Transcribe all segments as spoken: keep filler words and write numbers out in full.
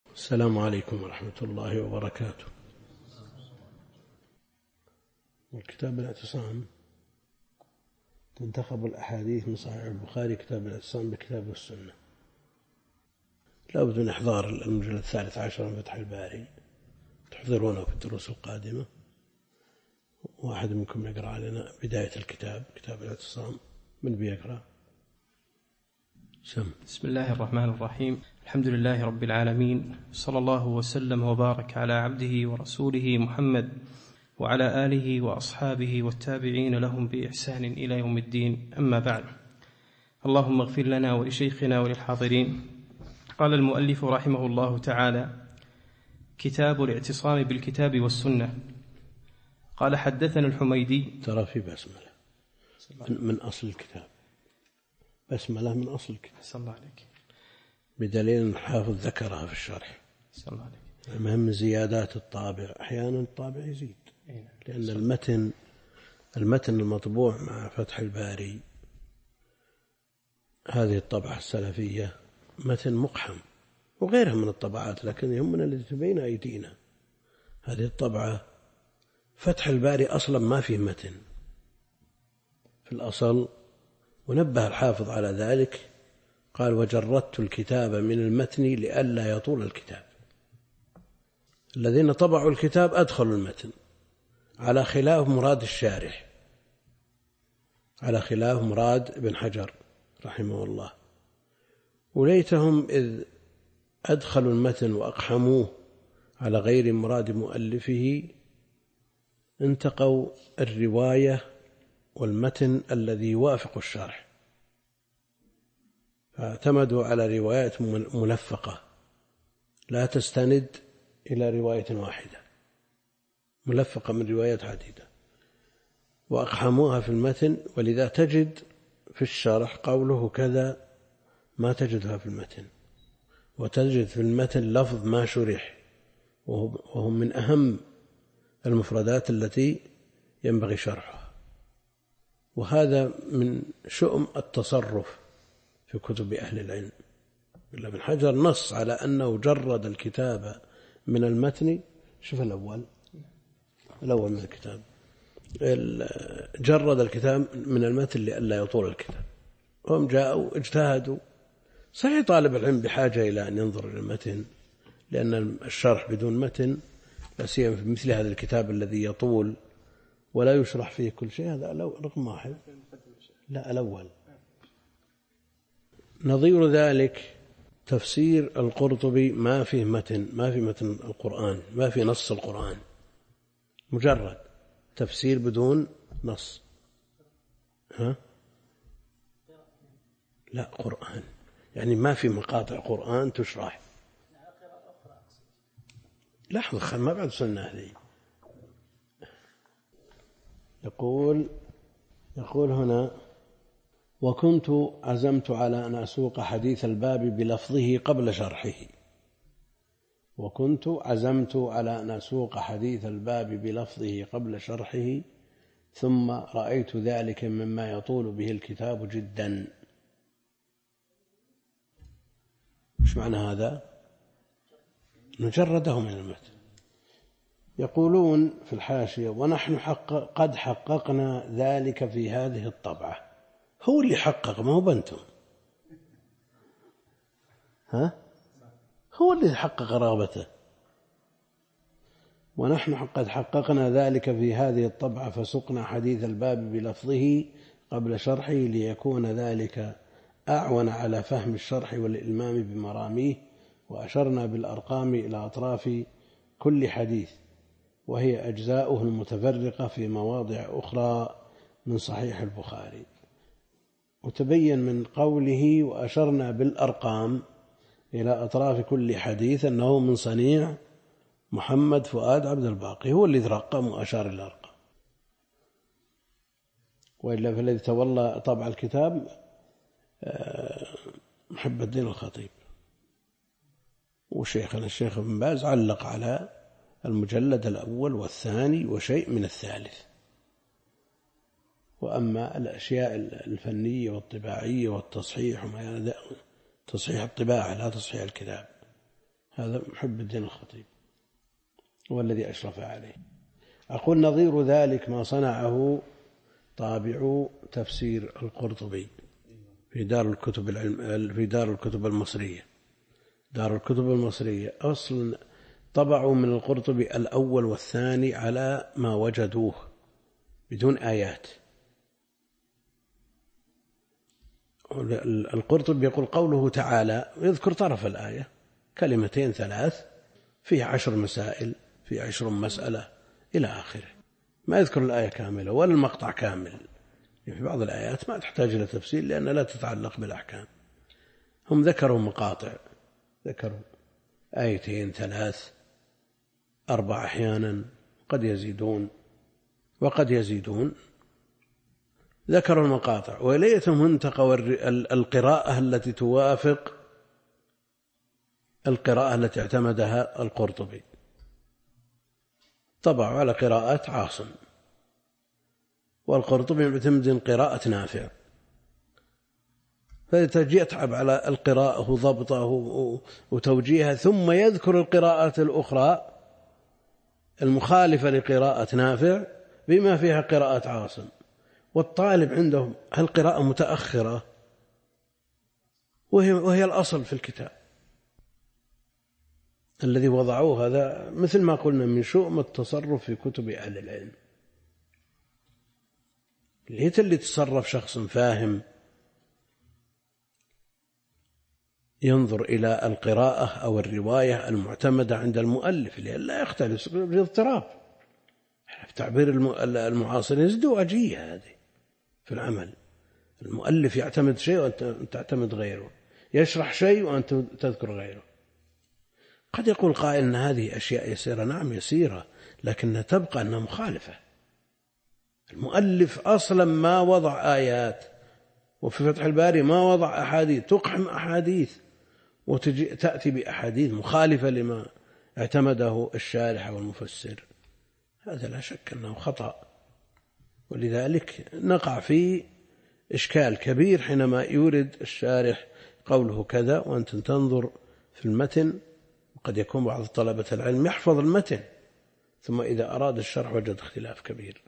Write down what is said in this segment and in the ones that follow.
السلام عليكم ورحمة الله وبركاته. الكتاب الاعتصام تنتخب الأحاديث من صحيح البخاري كتاب الاعتصام بكتاب والسنة. لا بد من إحضار المجلد الثالث عشر من فتح الباري، تحضرونه في الدروس القادمة. واحد منكم يقرأ علينا بداية الكتاب، كتاب الاعتصام. من بيقرأ؟ سم. بسم الله الرحمن الرحيم. الحمد لله رب العالمين، صلى الله وسلم وبارك على عبده ورسوله محمد وعلى آله وأصحابه والتابعين لهم بإحسان إلى يوم الدين، أما بعد. اللهم اغفر لنا ولشيخنا وللحاضرين. قال المؤلف رحمه الله تعالى: كتاب الاعتصام بالكتاب والسنة. قال: حدثنا الحميدي. ترى في بسملة من, من أصل الكتاب، بسملة من أصل الكتاب. صلى الله عليك. بدليل الحافظ ذكرها في الشرح. صلى الله عليك. المهم زيادات الطابع، أحيانا الطابع يزيد، لأن المتن المتن المطبوع مع فتح الباري هذه الطبعة السلفية متن مقحم، وغيرها من الطبعات، لكن يهمنا الذي بين أيدينا. هذه الطبعة فتح الباري أصلا ما فيه متن في الأصل، ونبه الحافظ على ذلك، قال: وجردت الكتاب من المتن لئلا يطول الكتاب. الذين طبعوا الكتاب أدخلوا المتن على خلاف مراد الشارح، على خلاف مراد ابن حجر رحمه الله. وليتهم إذ أدخلوا المتن وأقحموه على غير مراد مؤلفه انتقوا الرواية والمتن الذي يوافق الشرح، فاعتمدوا على روايات ملفقة لا تستند إلى رواية واحدة، ملفقة من روايات عديدة، وأقحموها في المتن. ولذا تجد في الشرح قوله كذا ما تجدها في المتن، وتجد في المتن لفظ ما شرح، وهم من أهم المفردات التي ينبغي شرحها. وهذا من شؤم التصرف في كتب أهل العلم. ابن حجر نص على أنه جرد الكتاب من المتن. شوف الأول الأول من الكتاب، جرد الكتاب من المتن لئلا يطول الكتاب. هم جاءوا اجتهدوا. صحيح طالب العلم بحاجة إلى أن ينظر إلى المتن، لأن الشرح بدون متن، لا سيما في مثل هذا الكتاب الذي يطول ولا يشرح فيه كل شيء، هذا رقم واحد. لا، الأول. نظير ذلك تفسير القرطبي، ما فيه متن، ما في متن القرآن، ما في نص القرآن، مجرد تفسير بدون نص. ها؟ لا، قرآن يعني ما في مقاطع قرآن تشرح. لحظة، ما بعد سنة هذه. يقول يقول هنا: وكنت عزمت على أن أسوق حديث الباب بلفظه قبل شرحه. وكنت عزمت على أن أسوق حديث الباب بلفظه قبل شرحه، ثم رأيت ذلك مما يطول به الكتاب جدا. مش معنى هذا؟ نجرده من المتن. يقولون في الحاشية: ونحن حقق قد حققنا ذلك في هذه الطبعة. هو اللي حقق، ما هو بنتم. ها؟ هو اللي حقق رغبته. ونحن قد حققنا ذلك في هذه الطبعة، فسقنا حديث الباب بلفظه قبل شرحه، ليكون ذلك أعون على فهم الشرح والإلمام بمراميه. وأشرنا بالأرقام إلى أطراف كل حديث، وهي أجزاؤه المتفرقة في مواضع أخرى من صحيح البخاري. وتبين من قوله وأشرنا بالأرقام إلى أطراف كل حديث أنه من صنيع محمد فؤاد عبد الباقي، هو الذي رقم وأشار إلى الأرقام. وإلا فالذي تولى طبع الكتاب محب الدين الخطيب، وشيخنا الشيخ ابن باز علق على المجلد الأول والثاني وشيء من الثالث. وأما الأشياء الفنية والطباعية والتصحيح وما تصحيح الطباعة لا تصحيح الكتاب، هذا محب الدين الخطيب هو الذي أشرف عليه. أقول نظير ذلك ما صنعه طابع تفسير القرطبي في دار الكتب العلم في دار الكتب المصرية. دار الكتب المصرية أصل طبعوا من القرطبي الأول والثاني على ما وجدوه بدون آيات. القرطبي يقول قوله تعالى يذكر طرف الآية كلمتين ثلاث فيه عشر مسائل في عشر مسألة إلى آخره، ما يذكر الآية كاملة ولا المقطع كامل. في بعض الآيات ما تحتاج إلى تفسير لأن لا تتعلق بالأحكام. هم ذكروا مقاطع، ذكروا آيتين ثلاث أربع أحيانا، قد يزيدون وقد يزيدون. ذكروا المقاطع وليتم منتقى القراءة التي توافق القراءة التي اعتمدها القرطبي. طبعوا على قراءة عاصم، والقرطبي معتمد قراءة نافع، فتجي يتعب على القراءة وضبطه وتوجيهها، ثم يذكر القراءات الأخرى المخالفة لقراءة نافع بما فيها قراءة عاصم. والطالب عندهم هالقراءة متأخرة وهي, وهي الأصل في الكتاب الذي وضعوه. هذا مثل ما قلنا من شؤم التصرف في كتب أهل العلم. ليت اللي تصرف شخص فاهم ينظر إلى القراءة أو الرواية المعتمدة عند المؤلف لئلا يختلف باضطراب. في تعبير المعاصرين ازدواجية هذه في العمل. المؤلف يعتمد شيء وأنت تعتمد غيره، يشرح شيء وأنت تذكر غيره. قد يقول قائل أن هذه أشياء يسيرة، نعم يسيرة، لكنها تبقى أنها مخالفة. المؤلف أصلا ما وضع آيات، وفي فتح الباري ما وضع أحاديث، تقحم أحاديث وتأتي بأحاديث مخالفة لما اعتمده الشارح والمفسر. هذا لا شك أنه خطأ، ولذلك نقع في إشكال كبير حينما يورد الشارح قوله كذا وأنت تنظر في المتن. وقد يكون بعض طلبة العلم يحفظ المتن ثم إذا أراد الشرح وجد اختلاف كبير.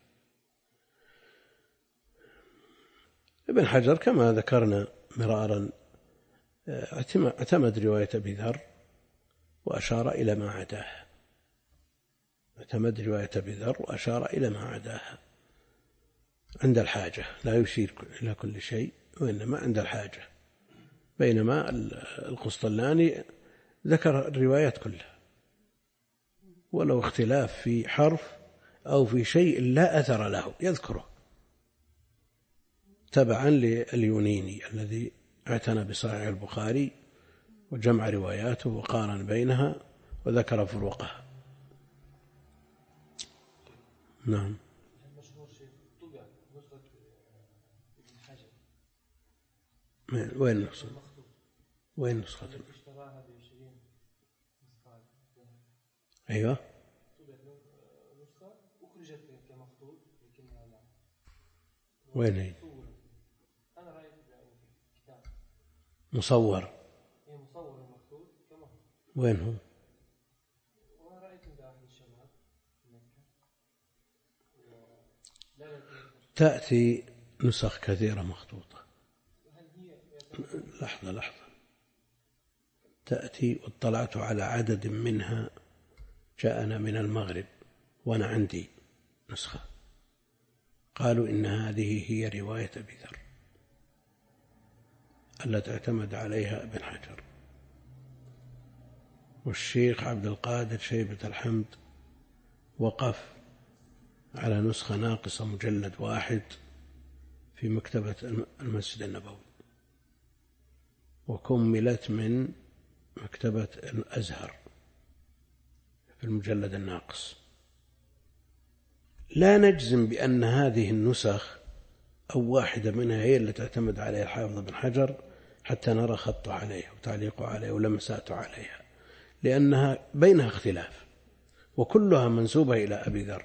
ابن حجر كما ذكرنا مرارا اعتمد رواية أبي ذر وأشار إلى ما عداها. اعتمد رواية أبي ذر وأشار إلى ما عداها عند الحاجة، لا يشير إلى كل شيء وإنما عند الحاجة. بينما القسطلاني ذكر الروايات كلها ولو اختلاف في حرف أو في شيء لا أثر له يذكره، تبعا لليونيني الذي اعتنى بصحيح البخاري وجمع رواياته وقارن بينها وذكر فروقها. نعم. وين نسخة؟ وين نسخة؟ أيوة. وين هي؟ مصور. وين هو؟ تأتي نسخ كثيرة مخطوطة. لحظة لحظة تأتي، واطلعت على عدد منها جاءنا من المغرب وأنا عندي نسخة، قالوا إن هذه هي رواية أبي ذر التي اعتمد عليها ابن حجر. والشيخ عبد القادر شيبة الحمد وقف على نسخة ناقصة مجلد واحد في مكتبة المسجد النبوي، وكملت من مكتبة الأزهر في المجلد الناقص. لا نجزم بأن هذه النسخ أو واحدة منها هي التي اعتمد عليها الحافظ بن حجر حتى نرى خطه عليها وتعليقه عليها ولمساته عليها، لأنها بينها اختلاف وكلها منسوبة إلى أبي ذر،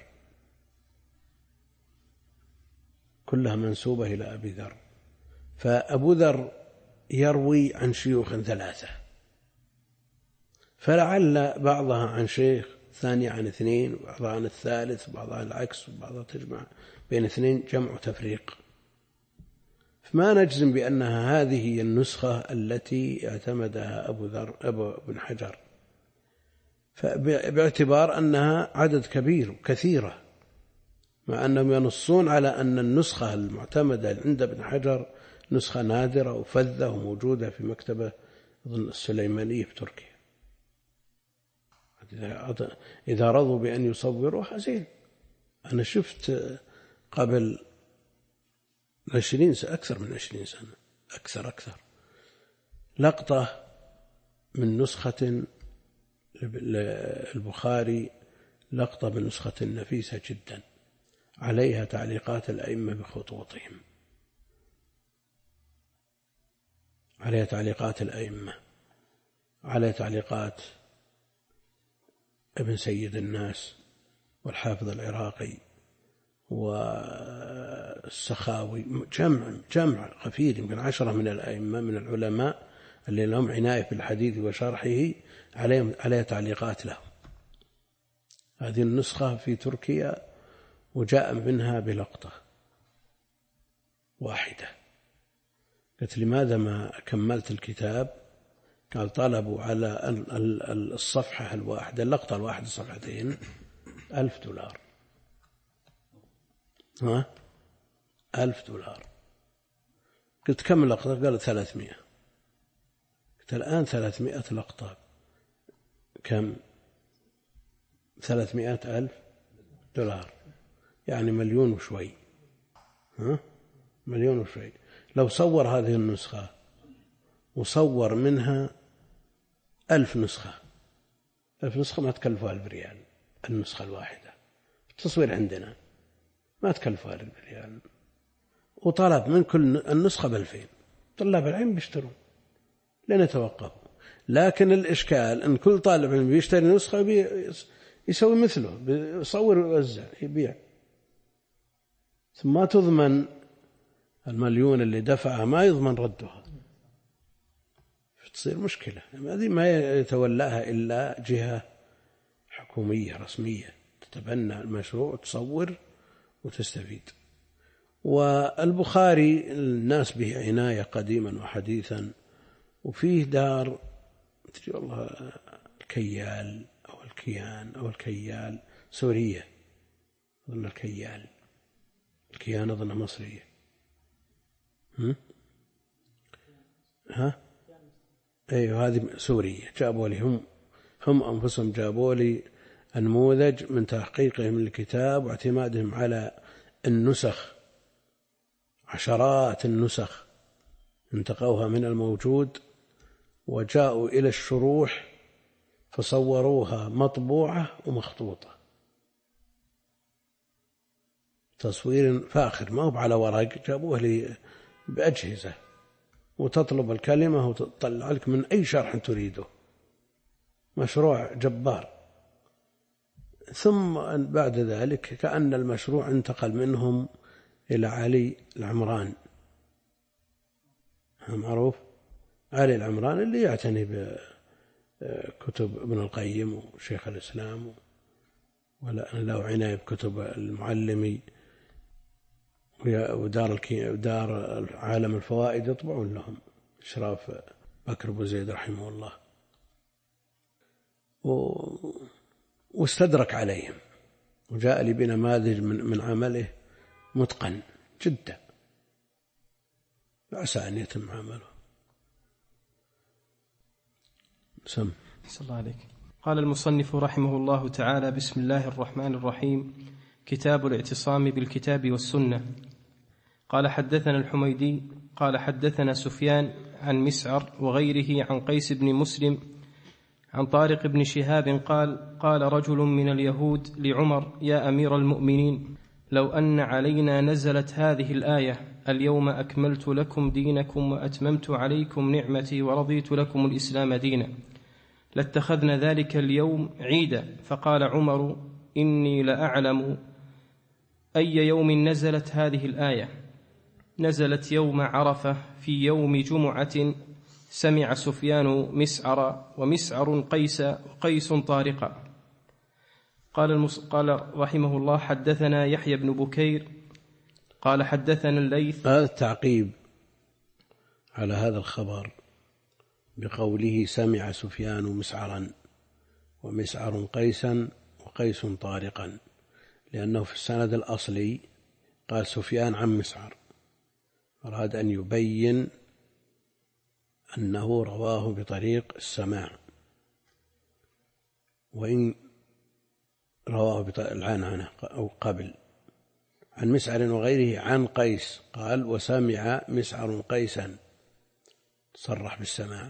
كلها منسوبة إلى أبي ذر. فأبو ذر يروي عن شيوخ ثلاثة، فلعل بعضها عن شيخ، ثانية عن اثنين، وبعضها عن الثالث، وبعضها العكس، وبعضها تجمع بين اثنين، جمع وتفريق. فما نجزم بأنها هذه هي النسخة التي اعتمدها أبو ذر أبو بن حجر، باعتبار أنها عدد كبير وكثيرة، مع أنهم ينصون على أن النسخة المعتمدة عند ابن حجر نسخة نادرة وفذة وموجودة في مكتبة أظن السليمانية في تركيا. إذا رضوا بأن يصوروها زين. أنا شفت قبل عشرين سنة، أكثر من عشرين سنة، أكثر أكثر لقطة من نسخة البخاري، لقطة من نسخة نفيسة جدا، عليها تعليقات الأئمة بخطوطهم، عليها تعليقات الأئمة، عليها تعليقات ابن سيد الناس والحافظ العراقي والسخاوي، جمع جمع غفير من عشرة من الأئمة من العلماء اللي لهم عناية بالحديث وشرحه، عليهم عليها تعليقات لهم. هذه النسخة في تركيا وجاء منها بلقطة واحدة. قلت لماذا ما كملت الكتاب؟ قال طلبوا على الصفحة الواحدة، اللقطة الواحدة صفحتين، ألف دولار. ها ألف دولار. قلت كم لقطة؟ قال ثلاثمائة. قلت الآن ثلاثمائة لقطة كم؟ ثلاثمائة ألف دولار، يعني مليون وشوي. ها مليون وشوي. لو صور هذه النسخة وصور منها ألف نسخة، ألف نسخة ما تكلفها ألف ريال النسخة الواحدة. التصوير عندنا ما تكلفها ألف ريال، وطلب من كل النسخة بألفين. طلاب العلم بيشترون لن يتوقفوا. لكن الإشكال أن كل طالب علم بيشتري نسخة يسوي مثله، بيصور ويوزع يبيع، ثم ما تضمن المليون اللي دفعها، ما يضمن ردها، تصير مشكلة. هذه ما يتولاها إلا جهة حكومية رسمية تتبنى المشروع وتصور وتستفيد. والبخاري الناس به عناية قديما وحديثا، وفيه دار تجي والله الكيال أو الكيان أو الكيال سورية، أظن الكيال، الكيان أظن مصرية. هم؟ ها أيوة هذه سورية. جابوا لي هم هم أنفسهم جابوا لي النموذج من تحقيقهم للكتاب واعتمادهم على النسخ، عشرات النسخ انتقوها من الموجود، وجاءوا إلى الشروح فصوروها مطبوعة ومخطوطة، تصوير فاخر، ما هو على ورق، جابوه لي بأجهزة، وتطلب الكلمة وتطلع لك من أي شرح تريده. مشروع جبار. ثم بعد ذلك كأن المشروع انتقل منهم إلى علي العمران، معروف علي العمران اللي يعتني بكتب ابن القيم وشيخ الإسلام، ولا له عناية بكتب المعلمي ودار دار عالم الفوائد، يطبعون لهم إشراف بكر بن زيد رحمه الله، واستدرك عليهم وجاء لي بنماذج من, من عمله متقن جدا، عسى أن يتم عمله. سم صلى الله عليك. قال المصنف رحمه الله تعالى: بسم الله الرحمن الرحيم. كتاب الاعتصام بالكتاب والسنة. قال حدثنا الحميدي قال حدثنا سفيان عن مسعر وغيره عن قيس بن مسلم عن طارق بن شهاب قال: قال رجل من اليهود لعمر: يا أمير المؤمنين، لو أن علينا نزلت هذه الآية: اليوم أكملت لكم دينكم وأتممت عليكم نعمتي ورضيت لكم الإسلام دينا، لاتخذنا ذلك اليوم عيدا. فقال عمر: إني لأعلم أي يوم نزلت هذه الآية. نزلت يوم عرفة في يوم جمعة سمع سفيان مسعر ومسعر قيس وقيس طارقا. قال, المص... قال رحمه الله: حدثنا يحيى بن بكير قال حدثنا الليث. هذا التعقيب على هذا الخبر بقوله سمع سفيان مسعرا ومسعر قيسا وقيس طارقا، لأنه في السند الأصلي قال سفيان عن مسعر، أراد أن يبين أنه رواه بطريق السماع، وإن رواه بطريق العنعنة أو قبل عن مسعر وغيره عن قيس، قال وسمع مسعر قيسا، صرح بالسماع.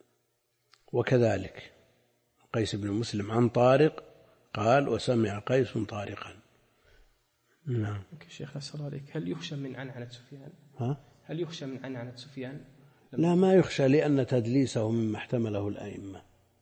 وكذلك قيس بن مسلم عن طارق قال وسمع قيس طارقا. نعم. شيخ أسأل عليك، هل يخشى من عنعنة سفيان؟ ها؟ هل يخشى من عنعنة سفيان؟ لا، ما يخشى، لأن تدليسه مما احتمله الأئمة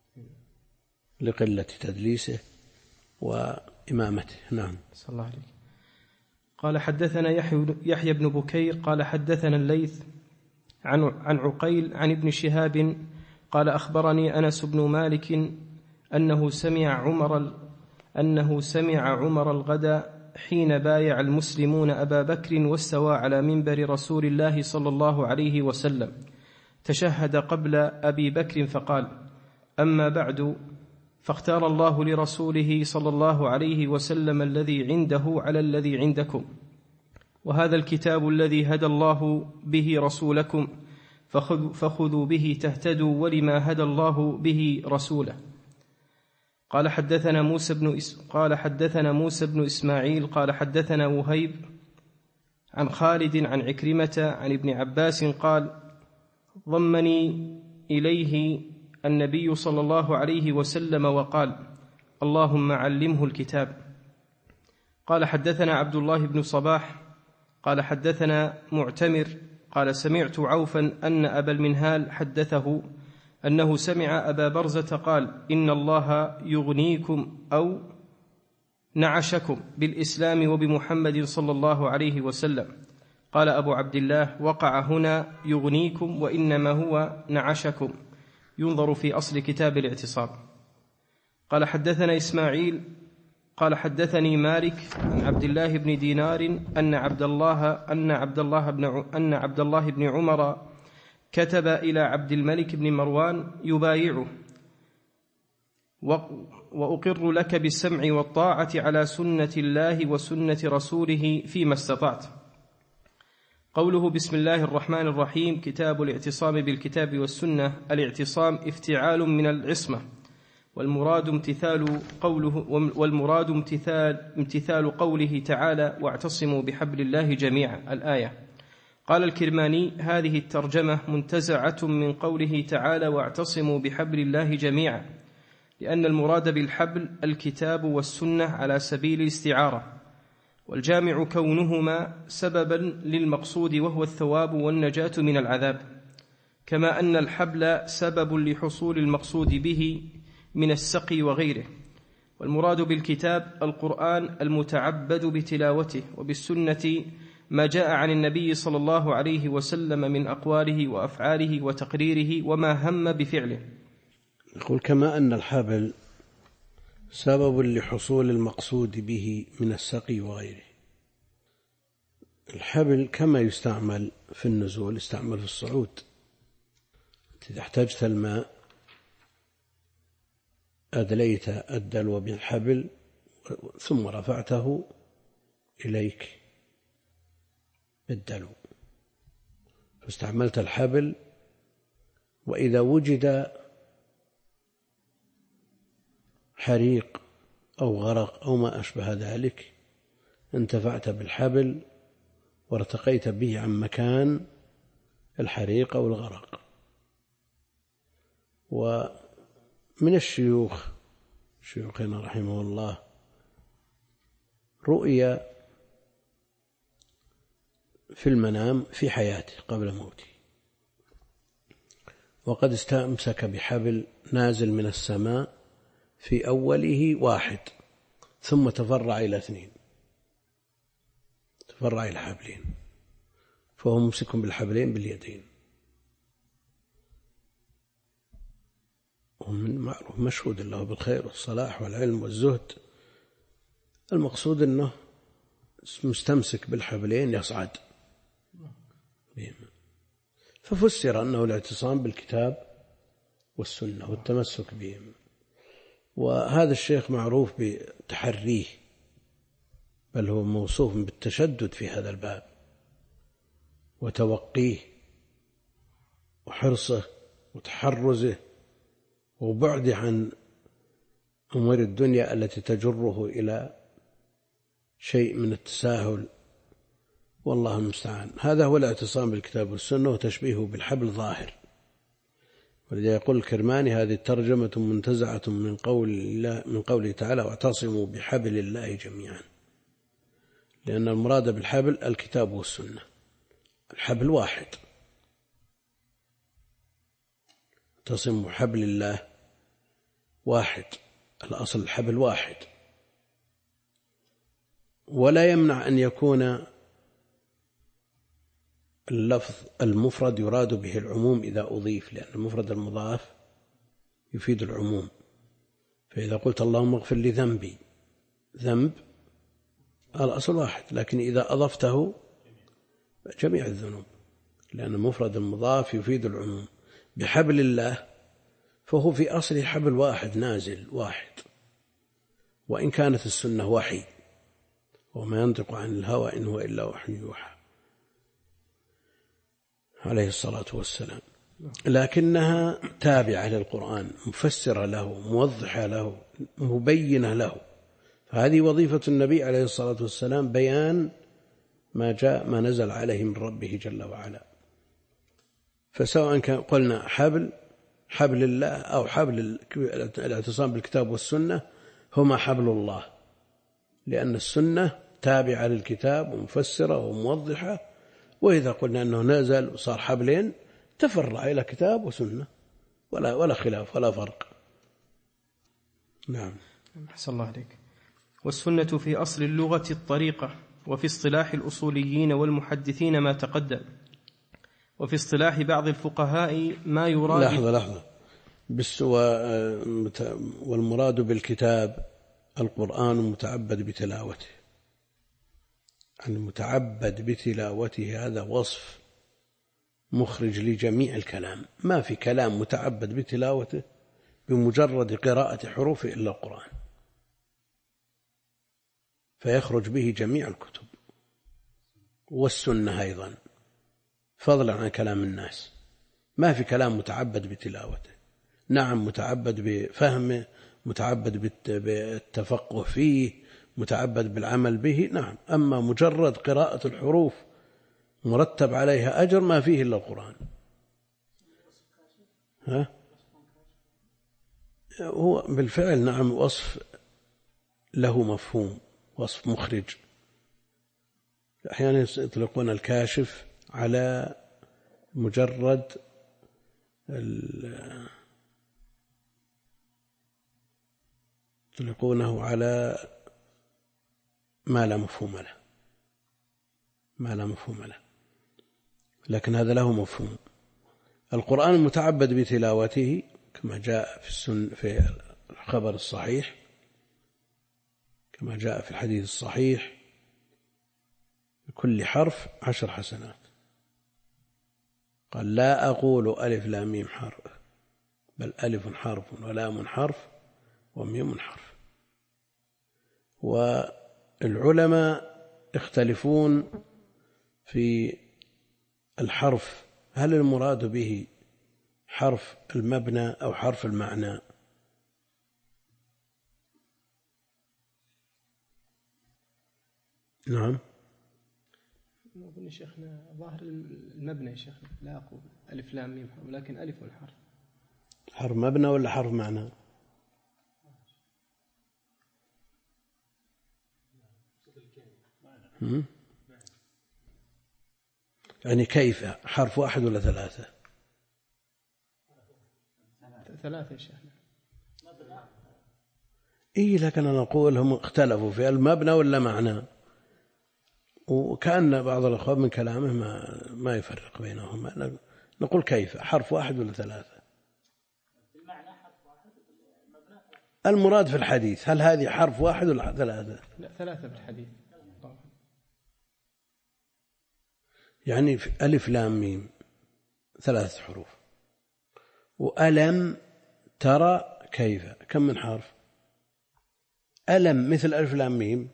لقلة تدليسه وإمامته. نعم. صلى الله عليك. قال حدثنا يحيى بن بكير قال حدثنا الليث عن عن عقيل عن ابن شهاب قال أخبرني أنس بن مالك أنه سمع عمر أنه سمع عمر الغدا حين بايع المسلمون أبا بكر واستوى على منبر رسول الله صلى الله عليه وسلم، تشهد قبل أبي بكر فقال: أما بعد، فاختار الله لرسوله صلى الله عليه وسلم الذي عنده على الذي عندكم، وهذا الكتاب الذي هدى الله به رسولكم، فخذوا به تهتدوا، ولما هدى الله به رسوله. قال حدثنا موسى بن إس... قال حدثنا موسى بن إسماعيل قال حدثنا وهيب عن خالد عن عكرمة عن ابن عباس قال: ضمني إليه النبي صلى الله عليه وسلم وقال: اللهم علمه الكتاب. قال حدثنا عبد الله بن صباح قال حدثنا معتمر قال سمعت عوفا أن أبا المنهال حدثه أنه سمع أبا برزة قال: إن الله يغنيكم أو نعشكم بالإسلام وبمحمد صلى الله عليه وسلم. قال أبو عبد الله: وقع هنا يغنيكم وإنما هو نعشكم، ينظر في أصل كتاب الاعتصام. قال حدثنا إسماعيل قال حدثني مالك عن عبد الله بن دينار أن عبد الله أن عبد الله بن أن عبد الله بن عمر كتب إلى عبد الملك بن مروان يبايعه: وأقر لك بالسمع والطاعة على سنة الله وسنة رسوله فيما استطعت. قوله بسم الله الرحمن الرحيم كتاب الاعتصام بالكتاب والسنة. الاعتصام افتعال من العصمة، والمراد امتثال قوله والمراد امتثال امتثال قوله تعالى: واعتصموا بحبل الله جميعا، الآية. قال الكرماني: هذه الترجمة منتزعة من قوله تعالى: واعتصموا بحبل الله جميعا، لأن المراد بالحبل الكتاب والسنة على سبيل الاستعارة، والجامع كونهما سببا للمقصود وهو الثواب والنجاة من العذاب، كما أن الحبل سبب لحصول المقصود به من السقي وغيره. والمراد بالكتاب القرآن المتعبد بتلاوته، وبالسنة ما جاء عن النبي صلى الله عليه وسلم من أقواله وأفعاله وتقريره وما هم بفعله. يقول: كما أن الحبل سبب لحصول المقصود به من السقي وغيره. الحبل كما يستعمل في النزول يستعمل في الصعود. إذا احتجت الماء أدليت الدلو بالحبل ثم رفعته إليك بالدلو، فاستعملت الحبل. وإذا وجد حريق أو غرق أو ما أشبه ذلك انتفعت بالحبل وارتقيت به عن مكان الحريق أو الغرق. ومن الشيوخ شيوخنا رحمه الله رؤيا في المنام في حياته قبل موته، وقد استمسك بحبل نازل من السماء في أوله واحد، ثم تفرع إلى اثنين، تفرع إلى حبلين، فهو ممسك بالحبلين باليدين. ومن معروف مشهود له بالخير والصلاح والعلم والزهد. المقصود أنه مستمسك بالحبلين يصعد. ففسر أنه الاعتصام بالكتاب والسنة والتمسك بهم. وهذا الشيخ معروف بتحريه، بل هو موصوف بالتشدد في هذا الباب وتوقيه وحرصه وتحرزه وبعده عن أمور الدنيا التي تجره إلى شيء من التساهل، والله المستعان. هذا هو الاعتصام بالكتاب والسنة وتشبيهه بالحبل ظاهر. ولذا يقول الكرماني: هذه الترجمة منتزعة من قول الله من قوله تعالى: واعتصموا بحبل الله جميعا، لأن المراد بالحبل الكتاب والسنة. الحبل واحد، اعتصموا بحبل الله واحد، الأصل الحبل واحد. ولا يمنع أن يكون اللفظ المفرد يراد به العموم إذا أضيف، لأن المفرد المضاف يفيد العموم. فإذا قلت اللهم اغفر لي ذنبي، ذنب الأصل واحد، لكن إذا أضفته جميع الذنوب، لأن المفرد المضاف يفيد العموم. بحبل الله فهو في أصله حبل واحد نازل واحد، وإن كانت السنة وحي، وما ينطق عن الهوى إن هو إلا وحي يوحى عليه الصلاة والسلام، لكنها تابعة للقرآن، مفسرة له، موضحة له، مبينة له. فهذه وظيفة النبي عليه الصلاة والسلام، بيان ما جاء ما نزل عليه من ربه جل وعلا. فسواء كان قلنا حبل حبل الله أو حبل الاعتصام بالكتاب والسنة، هما حبل الله، لأن السنة تابعة للكتاب ومفسرة وموضحة. وإذا قلنا أنه نزل وصار حبلين تفرع إلى كتاب وسنة، ولا ولا خلاف ولا فرق. نعم. أحسن الله عليك. والسنة في أصل اللغة الطريقة، وفي اصطلاح الأصوليين والمحدثين ما تقدم، وفي اصطلاح بعض الفقهاء ما يراد. لحظة لحظة والمراد بالكتاب القرآن المتعبد بتلاوته. المتعبد بتلاوته هذا وصف مخرج لجميع الكلام، ما في كلام متعبد بتلاوته بمجرد قراءة حروفه إلا القرآن، فيخرج به جميع الكتب والسنة أيضا، فضلا عن كلام الناس. ما في كلام متعبد بتلاوته. نعم، متعبد بفهمه، متعبد بالتفقه فيه، متعبد بالعمل به، نعم. أما مجرد قراءة الحروف مرتب عليها أجر ما فيه إلا القرآن. ها؟ هو بالفعل نعم وصف له مفهوم، وصف مخرج. أحيانا يطلقون الكاشف على مجرد يطلقونه على ما لا مفهوم له، ما لا مفهوم له، لكن هذا له مفهوم. القرآن المتعبد بتلاوته كما جاء في السن في الخبر الصحيح، كما جاء في الحديث الصحيح: بكل حرف عشر حسنات. قال: لا أقول ألف لام ميم حرف، بل ألف حرف ولام حرف وميم حرف. والعلماء يختلفون في الحرف، هل المراد به حرف المبنى أو حرف المعنى؟ نعم. نقول شيخنا ظاهر المبنى يا شيخنا، لا أقول ألف لام ميم حرف، ولكن ألف حرف. حرف مبنى ولا حرف معنى؟ يعني كيف، حرف واحد ولا ثلاثة؟ ثلاثة يا شيخنا. إيه، لكن أنا أقول هم اختلفوا في المبنى ولا معنى، وكأن بعض الأخوان من كلامه ما ما يفرق بينهما. نقول كيف، حرف واحد ولا ثلاثة؟ المعنى حرف واحد. المراد في الحديث هل هذه حرف واحد ولا ثلاثة؟ لا ثلاثة في الحديث. يعني في ألف لام ميم ثلاثة حروف، وألم ترى كيف كم من حرف؟ ألم مثل ألف لام ميم،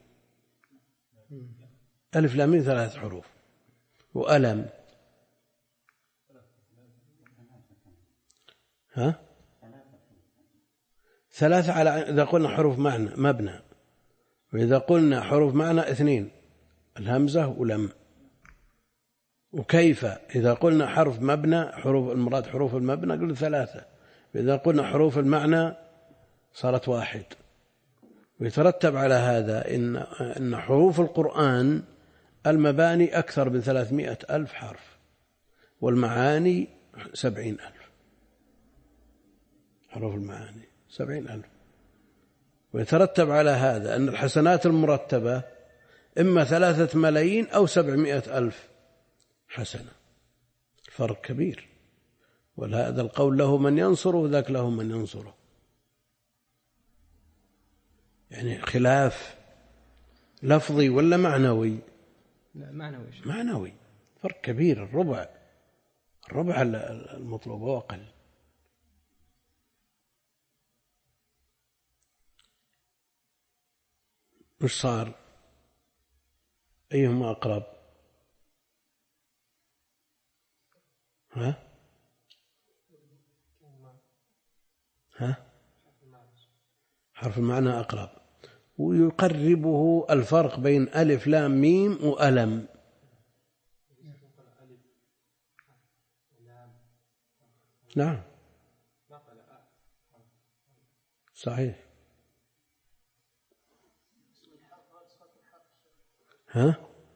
ألف لام ميم ثلاث حروف، وألم ها ثلاثة على إذا قلنا حروف معنى مبنى، وإذا قلنا حروف معنى اثنين الهمزة ولم. وكيف إذا قلنا حرف مبنى حروف المراد حروف المبنى قلنا ثلاثة، وإذا قلنا حروف المعنى صارت واحد. ويترتب على هذا إن إن حروف القرآن المباني أكثر من ثلاثمائة ألف حرف، والمعاني سبعين ألف. حروف المعاني سبعين ألف. ويترتب على هذا أن الحسنات المرتبة إما ثلاثة ملايين أو سبعمائة ألف حسنة، فرق كبير. وهذا القول له من ينصره وذاك له من ينصره، يعني خلاف لفظي ولا معنوي؟ لا معنوي. معنوي، فرق كبير، الربع الربع المطلوب وأقل. مش صار أيهما أقرب؟ ها ها حرف المعنى أقرب، ويقربه الفرق بين ألف لام ميم وألم. نعم صحيح. ها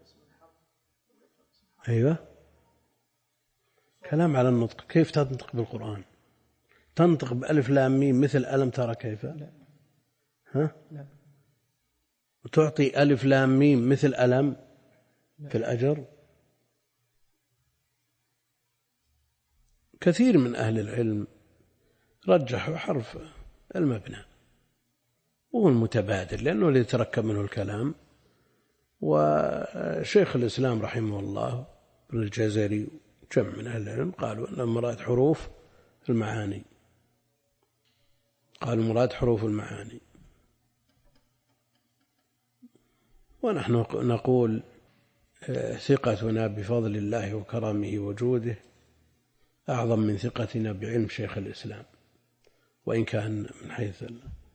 أيوة كلام على النطق. كيف تنطق بالقرآن؟ تنطق بألف لام ميم مثل ألم ترى كيف؟ لا. ها لا. وتعطي ألف لام ميم مثل ألم في الأجر؟ كثير من أهل العلم رجحوا حرف المبنى، وهو المتبادر لأنه اللي يتركب منه الكلام. وشيخ الإسلام رحمه الله ابن الجزري جمع من أهل العلم قالوا أن المراد حروف المعاني، قالوا مراد حروف المعاني. ونحن نقول ثقتنا بفضل الله وكرمه وجوده أعظم من ثقتنا بعلم شيخ الإسلام، وإن كان من حيث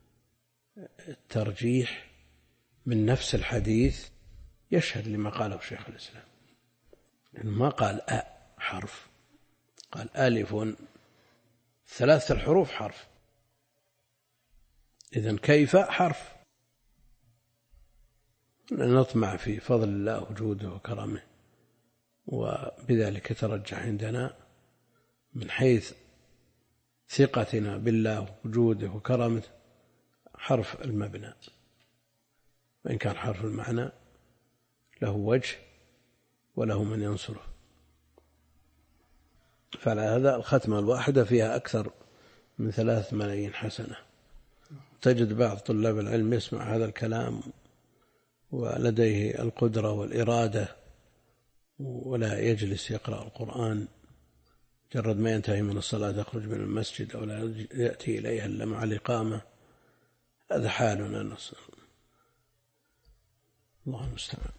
الترجيح من نفس الحديث يشهد لما قاله شيخ الإسلام، ما قال أ حرف، قال ألف ثلاثة الحروف حرف، إذن كيف حرف. نطمع في فضل الله وجوده وكرمه، وبذلك يترجح عندنا من حيث ثقتنا بالله وجوده وكرمه حرف المبنى، وإن كان حرف المعنى له وجه وله من ينصره. فعلى هذا الختمة الواحدة فيها أكثر من ثلاث ملايين حسنة. تجد بعض طلاب العلم يسمع هذا الكلام ولديه القدرة والإرادة ولا يجلس يقرأ القرآن، جرد ما ينتهي من الصلاة يخرج من المسجد أو لا يأتي إليها إلا مع الإقامة. هذا حالنا، نسأل الله المستعان.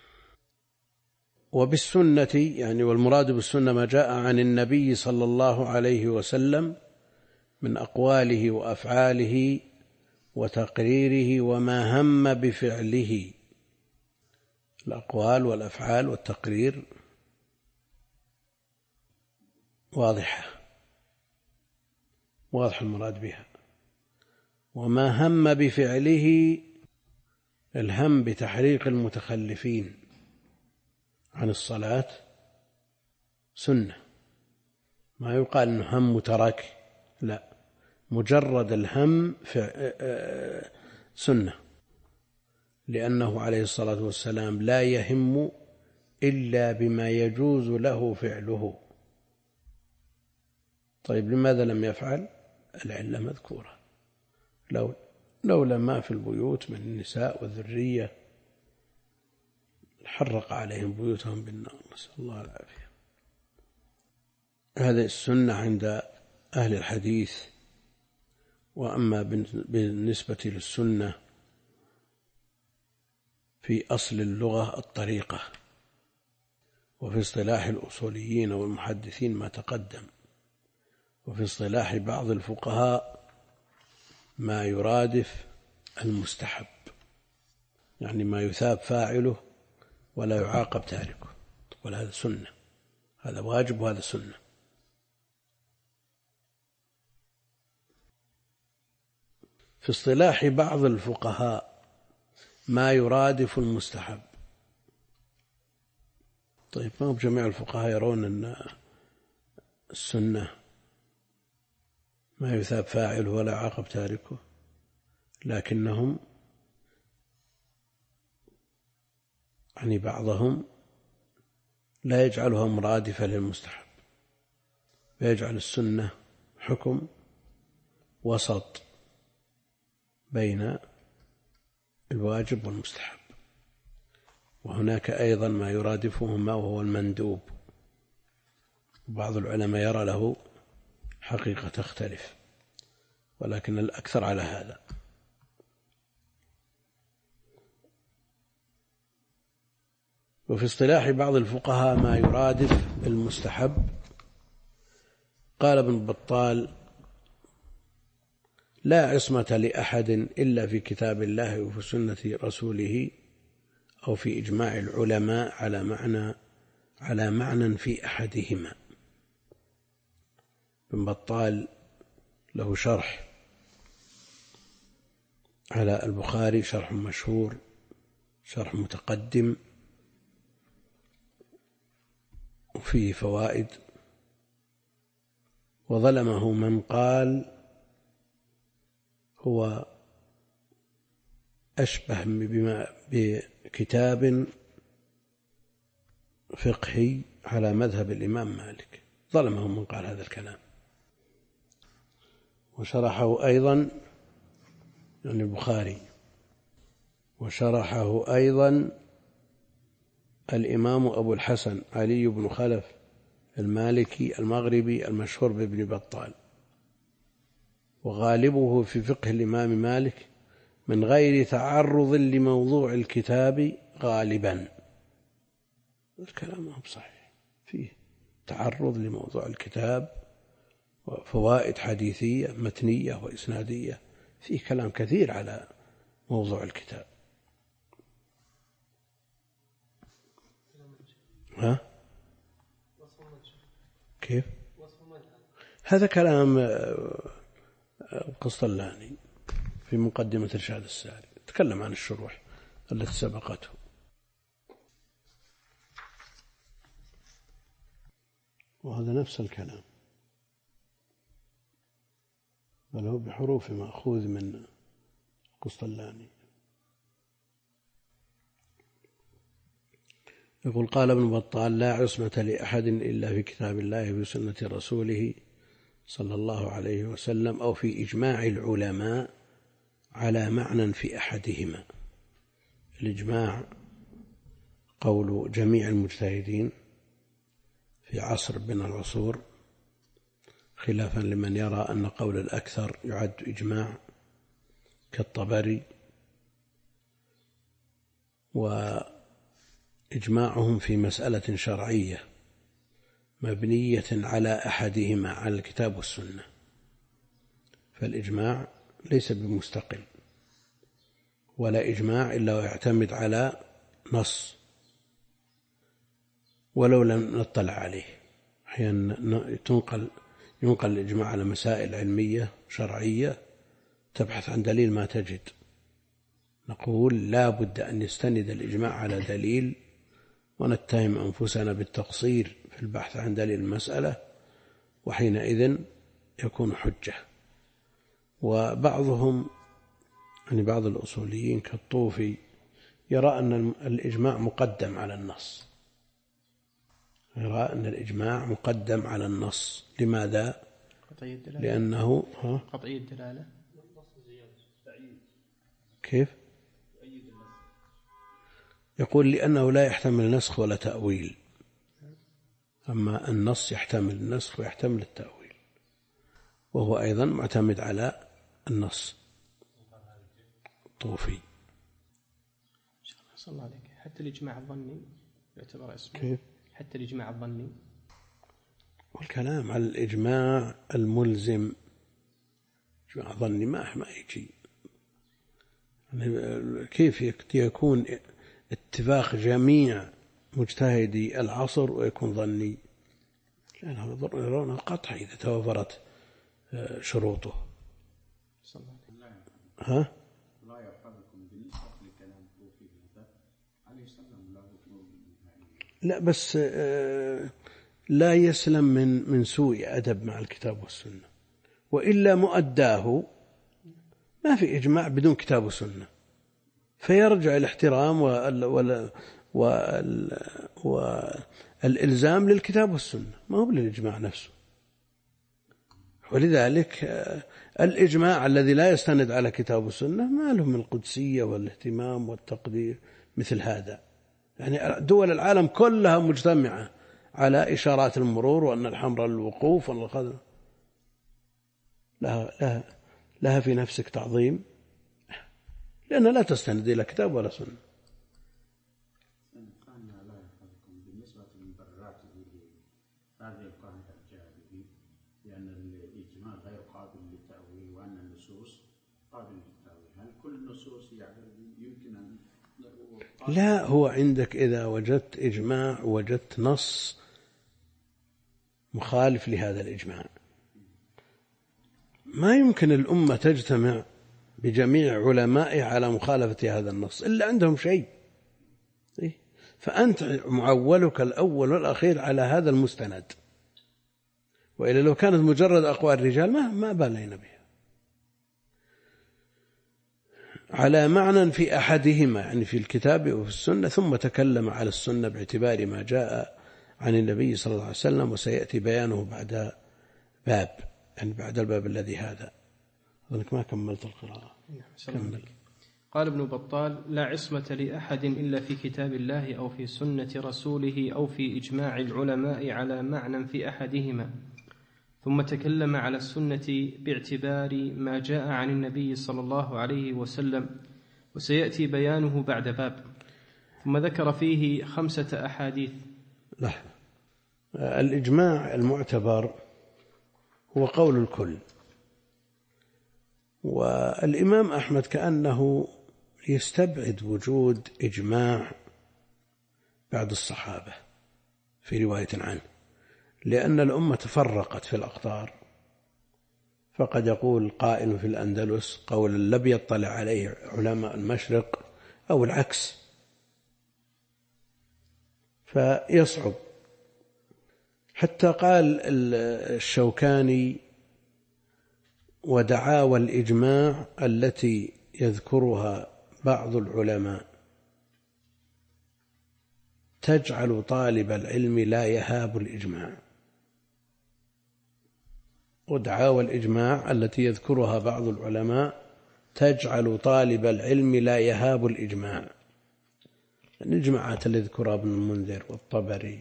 وبالسنة يعني والمراد بالسنة ما جاء عن النبي صلى الله عليه وسلم من أقواله وأفعاله وتقريره وما هم بفعله. الأقوال والأفعال والتقرير واضحة، واضح المراد بها. وما هم بفعله الهم بتحريق المتخلفين عن الصلاة سنة، ما يقال أنه هم ترك، لا، مجرد الهم سنة، لأنه عليه الصلاة والسلام لا يهم إلا بما يجوز له فعله. طيب لماذا لم يفعل؟ العلة مذكورة، لو لولا ما في البيوت من النساء والذرية حرق عليهم بيوتهم بالنار، نسأل الله العافية. هذه السنة عند أهل الحديث. وأما بالنسبة للسنة في أصل اللغة الطريقة، وفي اصطلاح الأصوليين والمحدثين ما تقدم، وفي اصطلاح بعض الفقهاء ما يرادف المستحب، يعني ما يثاب فاعله ولا يعاقب تاركه، تقول هذا سنة، هذا واجب وهذا سنة. في اصطلاح بعض الفقهاء ما يرادف المستحب. طيب ما هو بجميع الفقهاء يرون أن السنة ما يثاب فاعله ولا يعاقب تاركه، لكنهم يعني بعضهم لا يجعلها مرادفة للمستحب، ويجعل السنة حكم وسط بين الواجب والمستحب. وهناك أيضا ما يرادفهما وهو المندوب، بعض العلماء يرى له حقيقة تختلف، ولكن الأكثر على هذا. وفي اصطلاح بعض الفقهاء ما يرادف المستحب. قال ابن بطال: لا عصمة لأحد إلا في كتاب الله وفي سنة رسوله أو في إجماع العلماء على معنى على معنى في أحدهما. ابن بطال له شرح على البخاري، شرح مشهور، شرح متقدم، وفيه فوائد. وظلمه من قال هو أشبه بما بكتاب فقهي على مذهب الإمام مالك، ظلمه من قال هذا الكلام. وشرحه أيضا يعني البخاري، وشرحه أيضا الإمام أبو الحسن علي بن خلف المالكي المغربي المشهور بابن بطال. وغالبه في فقه الإمام مالك من غير تعرض لموضوع الكتاب غالبا. الكلام ما هو صحيح، فيه تعرض لموضوع الكتاب وفوائد حديثية متنية وإسنادية، فيه كلام كثير على موضوع الكتاب. ها؟ كيف؟ هذا كلام القسطلاني في مقدمة إرشاد الساري، تكلم عن الشروح التي سبقته. وهذا نفس الكلام، بل هو بحروف مأخوذ من القسطلاني. يقول: قال ابن بطال: لا عصمة لأحد إلا في كتاب الله وفي سنة رسوله صلى الله عليه وسلم أو في إجماع العلماء على معنى في أحدهما. الإجماع قول جميع المجتهدين في عصر من العصور، خلافا لمن يرى أن قول الأكثر يعد إجماع كالطبري. وإجماعهم في مسألة شرعية مبنية على أحدهما، على الكتاب والسنة، فالإجماع ليس بمستقل، ولا إجماع إلا ويعتمد على نص ولو لم نطلع عليه. أحيانا تنقل ينقل الإجماع على مسائل علمية شرعية، تبحث عن دليل ما تجد. نقول لا بد أن يستند الإجماع على دليل، ونتهم أنفسنا بالتقصير في البحث عن دليل المسألة، وحينئذ يكون حجة. وبعضهم يعني بعض الأصوليين كالطوفي يرى أن الإجماع مقدم على النص، يرى أن الإجماع مقدم على النص. لماذا؟ لأنه قطعي الدلالة. كيف؟ يقول لأنه لا يحتمل نسخ ولا تأويل، أما النص يحتمل النسخ ويحتمل التأويل، وهو أيضا معتمد على النص. طوفي صلى الله عليك. حتى الإجماع الظني يعتبر اسمه. كيف؟ حتى الإجماع الظني، والكلام على الإجماع الملزم إجماع ظني ما ما يجي. كيف يكون اتفاق جميع مجتهدي العصر ويكون ظني؟ لأنه يرون قطع إذا توفرت شروطه. ها؟ لا بس لا يسلم من من سوء أدب مع الكتاب والسنة، وإلا مؤداه ما في إجماع بدون كتاب وسنة، فيرجع الاحترام وال وال والإلزام للكتاب والسنة، ما هو للإجماع نفسه. ولذلك الإجماع الذي لا يستند على كتاب والسنة ما له من القدسية والاهتمام والتقدير مثل هذا. يعني دول العالم كلها مجتمعة على إشارات المرور، وأن الحمراء للوقوف وأن الخضراء. لها, لها, لها في نفسك تعظيم، لأنها لا تستند إلى كتاب ولا سنة. بالنسبة للمبررات هذه القاعدة الجاهلية لأن الإجماع غير قابل للتأويل وأن النصوص قابل للتأويل، هل كل النصوص يمكن أن لا، هو عندك إذا وجدت إجماع وجدت نص مخالف لهذا الإجماع، ما يمكن الأمة تجتمع بجميع علمائها على مخالفة هذا النص إلا عندهم شيء. فأنت معولك الأول والأخير على هذا المستند، وإلا لو كانت مجرد أقوال الرجال ما ما بالينا بها. على معنى في أحدهما، يعني في الكتاب وفي السنة، ثم تكلم على السنة باعتبار ما جاء عن النبي صلى الله عليه وسلم، وسيأتي بيانه بعد باب، يعني بعد الباب الذي هذا. أظنك ما كملت القراءة. كمل. قال ابن بطال: لا عصمة لأحد إلا في كتاب الله أو في سنة رسوله أو في إجماع العلماء على معنى في أحدهما. ثم تكلم على السنة باعتبار ما جاء عن النبي صلى الله عليه وسلم، وسيأتي بيانه بعد باب. ثم ذكر فيه خمسة أحاديث. لحظة. الإجماع المعتبر هو قول الكل، والإمام أحمد كأنه يستبعد وجود إجماع بعد الصحابة في رواية عنه، لأن الأمة تفرقت في الأقطار، فقد يقول قائل في الأندلس قول لم يطلع عليه علماء المشرق أو العكس، فيصعب. حتى قال الشوكاني: ودعاوى الإجماع التي يذكرها بعض العلماء تجعل طالب العلم لا يهاب الإجماع. ودعاوى الإجماع التي يذكرها بعض العلماء تجعل طالب العلم لا يهاب الإجماع. الإجماعات اللي يذكرها ابن المنذر والطبري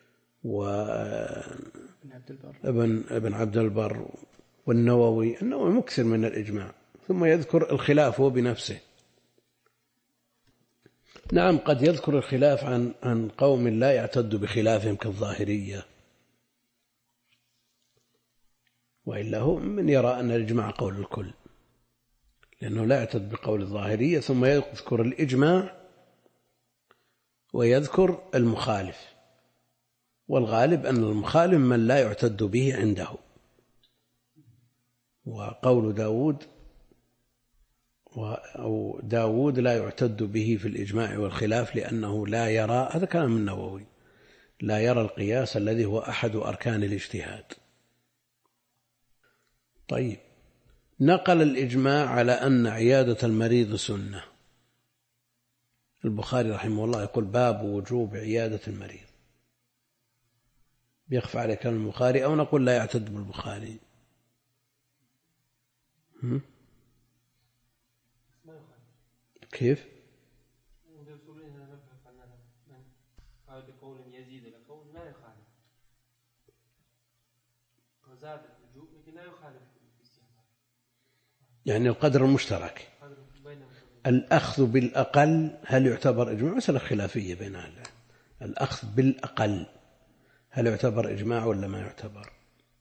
وابن ابن عبد البر والنووي، النووي مكثر من الإجماع، ثم يذكر الخلاف هو بنفسه. نعم، قد يذكر الخلاف عن عن قوم لا يعتد بخلافهم كالظاهرية، وإلا هو من يرى أن الإجماع قول الكل، لأنه لا يعتد بقول الظاهرية، ثم يذكر الإجماع ويذكر المخالف، والغالب أن المخالف من لا يعتد به عنده. وقول داود أو داود لا يعتد به في الإجماع والخلاف لأنه لا يرى، هذا كلام النووي، لا يرى القياس الذي هو أحد أركان الاجتهاد. طيب، نقل الإجماع على أن عيادة المريض سنة. البخاري رحمه الله يقول: باب وجوب عيادة المريض. بيخفى على كلام البخاري أو نقول لا يعتد بالبخاري؟ كيف؟ قال بقول يزيد القول لا يخالف وزاد الوجوب لكن لا يخالف الاستحباب، يعني القدر المشترك. الأخذ بالأقل هل يعتبر إجماع؟ مسألة خلافية بين أهل العلم. الأخذ بالأقل هل يعتبر إجماع ولا ما يعتبر؟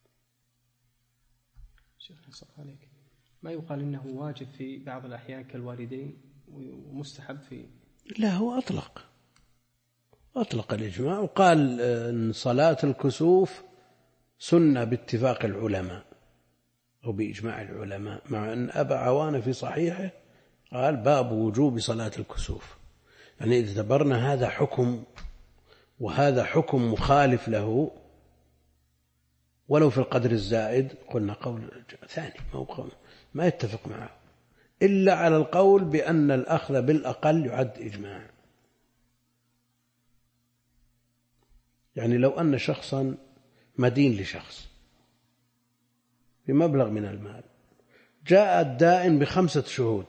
شيخ نصر عليك، ما يقال إنه واجب في بعض الأحيان كالوالدين ومستحب في؟ لا، هو أطلق أطلق الإجماع وقال أن صلاة الكسوف سنة باتفاق العلماء أو بإجماع العلماء، مع أن أبا عوانة في صحيحه قال باب وجوب صلاة الكسوف. يعني إذا اعتبرنا هذا حكم وهذا حكم مخالف له ولو في القدر الزائد قلنا قول ثاني ما يتفق معه، إلا على القول بأن الأخذ بالأقل يعد إجماع. يعني لو أن شخصا مدين لشخص بمبلغ من المال، جاء الدائن بخمسة شهود،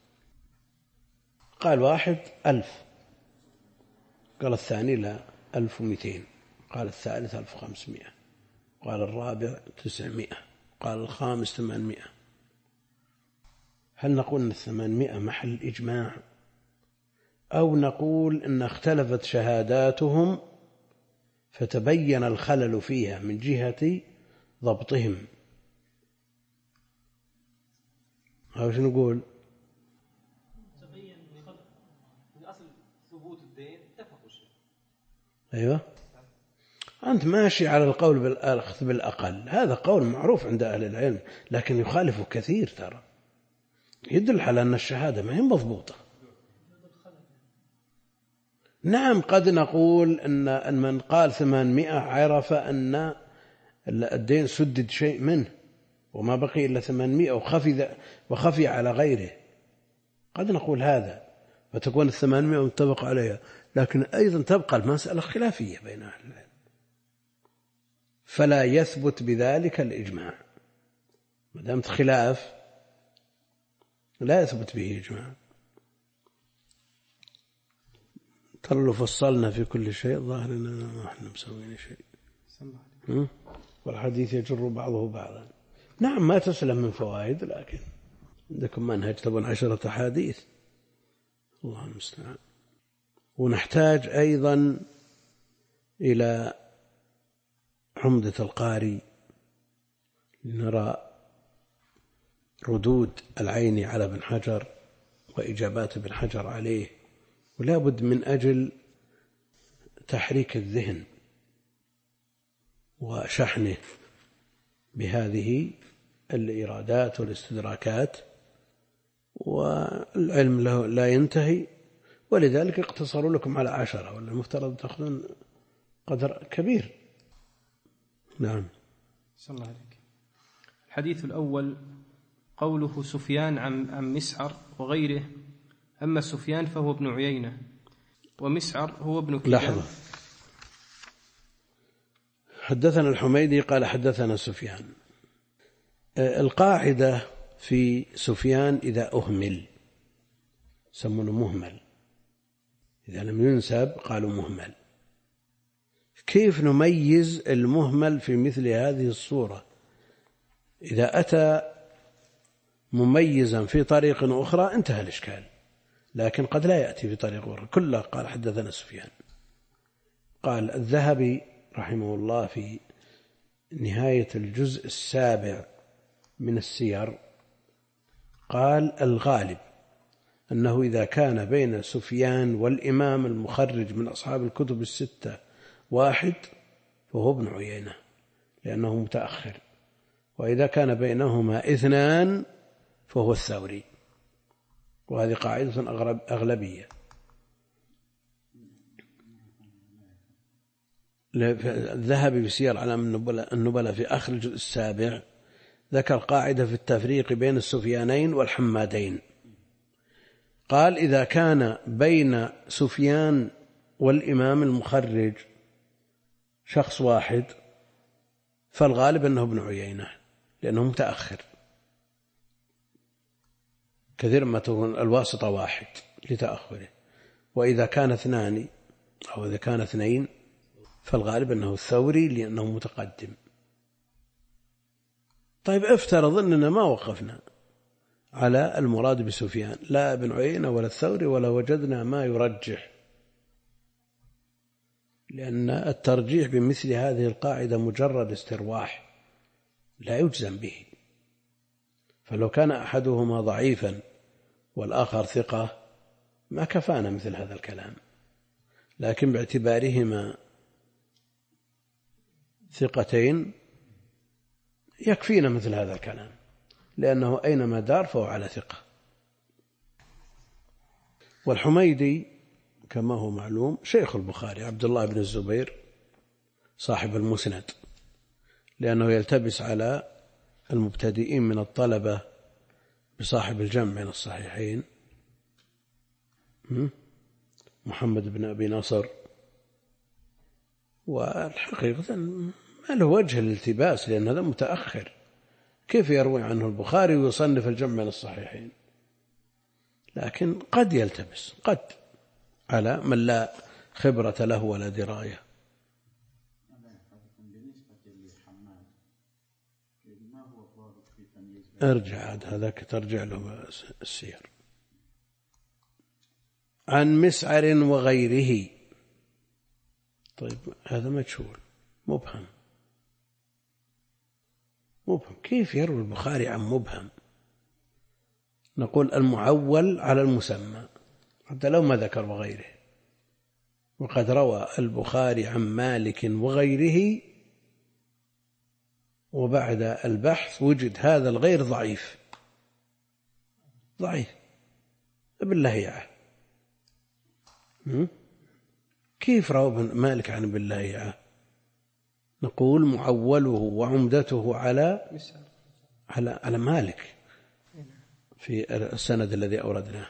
قال واحد ألف، قال الثاني لا ألف ومئتين، قال الثالث ألف وخمسمائة، قال الرابع تسعمائة، قال الخامس ثمانمائة. هل نقول أن الثمانمائة محل إجماع، أو نقول أن اختلفت شهاداتهم فتبين الخلل فيها من جهة ضبطهم؟ أو شو نقول؟ تبين من أصل ثبوت الدين اتفقوا شيء. أيوة، أنت ماشي على القول بالأخذ بالأقل، هذا قول معروف عند أهل العلم، لكن يخالف كثير ترى، يدل على أن الشهادة ما هي مضبوطة. نعم، قد نقول أن من قال ثمانمائة عرف أن الدين سدد شيء منه وما بقي إلا ثمانمائة وخفي, وخفي على غيره، قد نقول هذا فتكون الثمانمائة متفق عليها، لكن أيضا تبقى المسألة خلافية بين أهل العلم، فلا يثبت بذلك الإجماع. ما دامت خلاف لا يثبت به إجماع. ترى لو فصلنا في كل شيء ظاهر أننا ما احنا مسوين شيء، والحديث يجر بعضه بعضا. نعم ما تسلم من فوائد، لكن عندكم منهج تبون عشرة حديث، الله المستعان. ونحتاج أيضا إلى عمدة القاري لنرى ردود العين على ابن حجر وإجابات ابن حجر عليه، ولا بد من أجل تحريك الذهن وشحنه بهذه الإيرادات والاستدراكات، والعلم له لا ينتهي، ولذلك اقتصروا لكم على عشرة، ولا المفترض تأخذون قدر كبير. نعم. صلى الله عليك. الحديث الأول قوله سفيان عن عن مسعر وغيره، أما سفيان فهو ابن عيينة ومسعر هو ابن كلاب. لحظة، حدثنا الحميدي قال حدثنا سفيان. القاعدة في سفيان إذا أهمل سمونه مهمل، إذا لم ينسب قالوا مهمل. كيف نميز المهمل في مثل هذه الصورة؟ إذا أتى مميزا في طريق أخرى انتهى الإشكال، لكن قد لا يأتي في طريق أخرى. كله قال حدثنا سفيان. قال الذهبي رحمه الله في نهاية الجزء السابع من السير قال الغالب أنه إذا كان بين سفيان والإمام المخرج من أصحاب الكتب الستة واحد فهو ابن عيينة لأنه متأخر، وإذا كان بينهما اثنان فهو الثوري، وهذه قاعدة أغلبية. الذهبي بسير علام النبلة في آخر الجزء السابع ذكر قاعدة في التفريق بين السفيانين والحمادين. قال إذا كان بين سفيان والإمام المخرج شخص واحد فالغالب أنه ابن عيينة لأنه متأخر، كثير ما تكون الواسطة واحد. لتأخره. وإذا كان اثنان أو إذا كان اثنين فالغالب أنه الثوري لأنه متقدم. طيب افترض أننا ما وقفنا على المراد بسفيان لا ابن عيينة ولا الثوري ولا وجدنا ما يرجح، لأن الترجيح بمثل هذه القاعدة مجرد استرواح لا يجزم به. فلو كان أحدهما ضعيفا والآخر ثقة ما كفانا مثل هذا الكلام، لكن باعتبارهما ثقتين يكفينا مثل هذا الكلام، لأنه أينما دار فهو على ثقة. والحميدي كما هو معلوم شيخ البخاري عبد الله بن الزبير صاحب المسند، لأنه يلتبس على المبتدئين من الطلبة بصاحب الجمع بين الصحيحين محمد بن أبي نصر، والحقيقة ما له وجه الالتباس لأن هذا متأخر، كيف يروي عنه البخاري ويصنف الجمع بين الصحيحين؟ لكن قد يلتبس قد على من لا خبرة له ولا دراية. ارجع عاد هذاك ترجع له السير. عن مسعر وغيره. طيب هذا مجهول مبهم مبهم كيف يروي البخاري عن مبهم؟ نقول المعول على المسمى حتى لو ما ذكر وغيره. وقد روى البخاري عن مالك وغيره وبعد البحث وجد هذا الغير ضعيف ضعيف باللهيعة. كيف روى مالك عن باللهيعة؟ نقول معوله وعمدته على على على مالك في السند الذي أوردناه.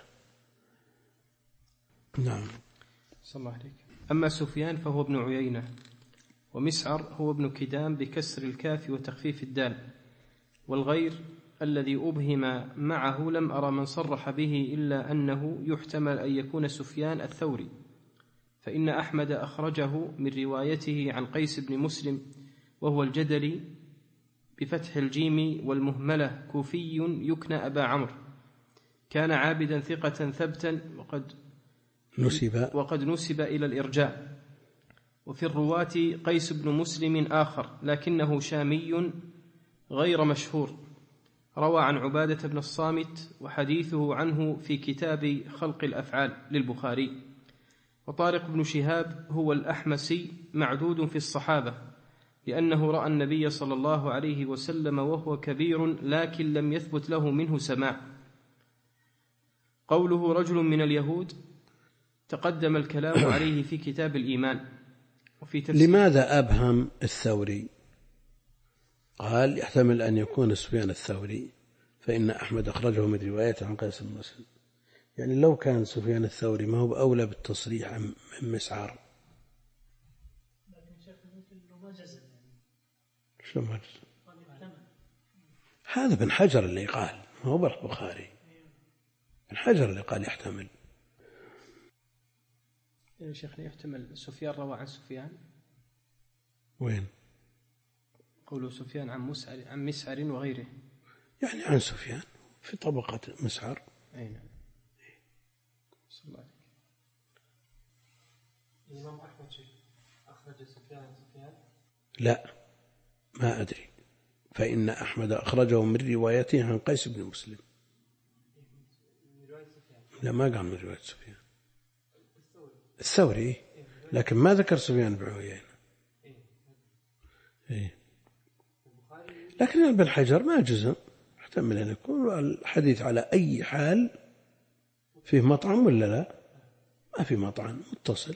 نعم. صلى الله عليك. أما سفيان فهو ابن عيينة، ومسعر هو ابن كدام بكسر الكاف وتخفيف الدال، والغير الذي أبهم معه لم أرى من صرح به إلا أنه يحتمل أن يكون سفيان الثوري، فإن أحمد أخرجه من روايته عن قيس بن مسلم وهو الجدلي بفتح الجيم والمهملة كوفي يكنى أبا عمرو، كان عابدا ثقة ثبتا وقد نسب وقد نسب إلى الإرجاء. وفي الرواة قيس بن مسلم آخر لكنه شامي غير مشهور، روى عن عبادة بن الصامت وحديثه عنه في كتاب خلق الأفعال للبخاري. وطارق بن شهاب هو الأحمسي معدود في الصحابة لأنه رأى النبي صلى الله عليه وسلم وهو كبير لكن لم يثبت له منه سماع. قوله رجل من اليهود تقدم الكلام عليه في كتاب الإيمان. وفي تفسير لماذا أبهم الثوري؟ قال يحتمل أن يكون سفيان الثوري فإن أحمد أخرجه من روايته عن قيس بن مسلم. يعني لو كان سفيان الثوري ما هو أولى بالتصريح من مسعر. شو ما جزم؟ هذا بن حجر اللي قال ما هو بالبخاري، بن حجر اللي قال يحتمل. يا شيخنا يحتمل سفيان روى عن سفيان. وين؟ قوله سفيان عن مسعر عن مسعر وغيره، يعني عن سفيان في طبقة مسعر. أي نعم. صلى الله عليه. الإمام أحمد أخرج سفيان سفيان؟ لا ما أدري، فإن أحمد أخرجه من روايته عن قيس بن مسلم. لا ما قال من رواية سفيان الثوري، لكن ما ذكر سفيان بن عيينة. إيه. لكن ابن حجر ما جزم، احتمل أن يكون الحديث على أي حال فيه مطعم ولا لا؟ ما في مطعم متصل.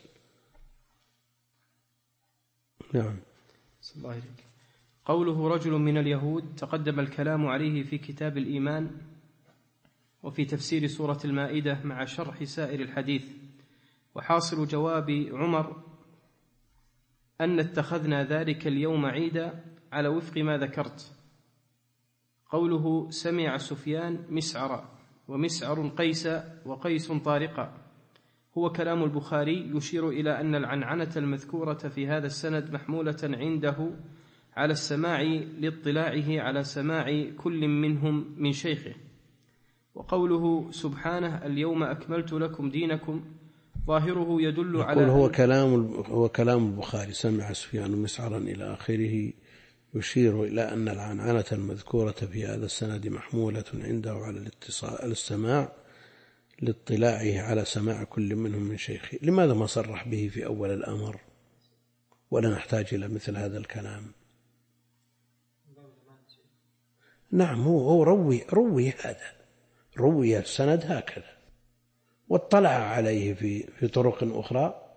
نعم. صلى الله عليه. قوله رجل من اليهود تقدم الكلام عليه في كتاب الإيمان وفي تفسير سورة المائدة مع شرح سائر الحديث. وحاصل جواب عمر أن اتخذنا ذلك اليوم عيدا على وفق ما ذكرت. قوله سمع سفيان مسعر ومسعر قيس وقيس طارقا. هو كلام البخاري يشير إلى أن العنعنة المذكورة في هذا السند محمولة عنده على السماع لاطلاعه على سماع كل منهم من شيخه. وقوله سبحانه اليوم أكملت لكم دينكم ظاهره يدل على هو كلام هو كلام البخاري سمع سفيان مسعرا إلى آخره يشير إلى أن العنعنة المذكورة في هذا السند محمولة عنده على الاتصال السماع لاطلاعه على سماع كل منهم من شيخه. لماذا ما صرح به في أول الأمر ولا نحتاج إلى مثل هذا الكلام؟ نعم هو, هو روي, روي هذا روي السند هكذا واطلع عليه في, في طرق أخرى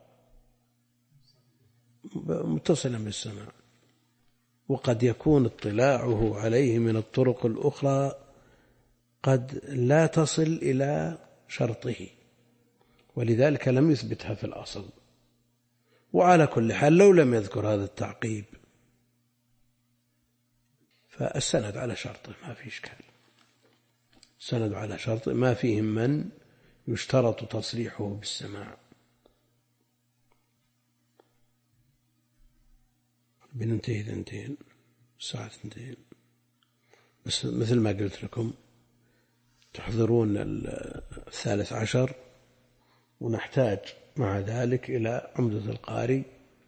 متصلا بالسماع، وقد يكون اطلاعه عليه من الطرق الأخرى قد لا تصل إلى شرطه ولذلك لم يثبتها في الأصل. وعلى كل حال لو لم يذكر هذا التعقيب فالسند على شرطه ما في إشكال، السند على شرطه ما فيهم من يشترط تصريحه بالسماع. بننتهي ذنتين الساعة اثنتين بس مثل ما قلت لكم تحضرون الثالث عشر ونحتاج مع ذلك إلى عمدة القاري.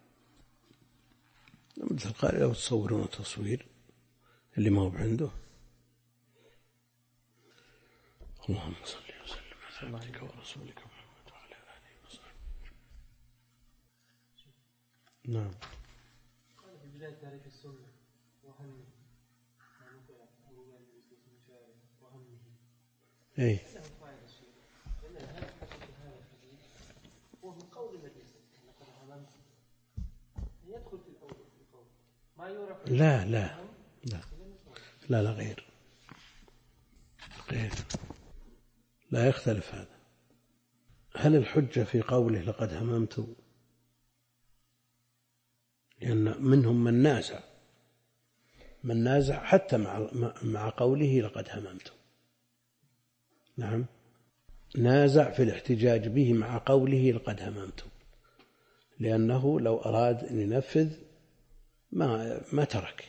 عمدة القاري لو تصورون تصوير اللي ما هو عنده. اللهم صل وسلم على عبدك ورسولك محمد وعلى آله وصحبه. نعم. قال في بداية تعريف السنة وهمه وهمه أي هو من قول النبي لقد هممت يدخل في الأول في القول ما يعرف. لا لا لا لا لا غير غير لا يختلف هذا. هل الحجة في قوله لقد هممت؟ لأن منهم من نازع من نازع حتى مع مع قوله لقد هممت. نعم نازع في الاحتجاج به مع قوله لقد هممت، لأنه لو أراد أن ينفذ ما ما ترك،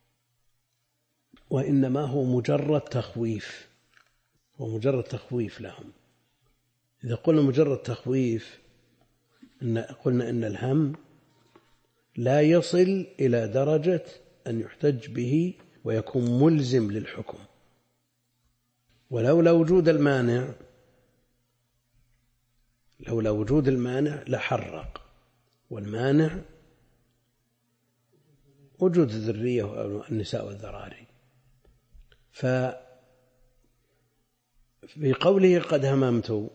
وإنما هو مجرد تخويف، هو مجرد تخويف لهم. إذا قلنا مجرد تخويف إن قلنا إن الهم لا يصل إلى درجة أن يحتج به ويكون ملزم للحكم، ولولا وجود المانع لولا وجود المانع لحرق، والمانع وجود الذرية والنساء والذراري. ففي قوله قد هممت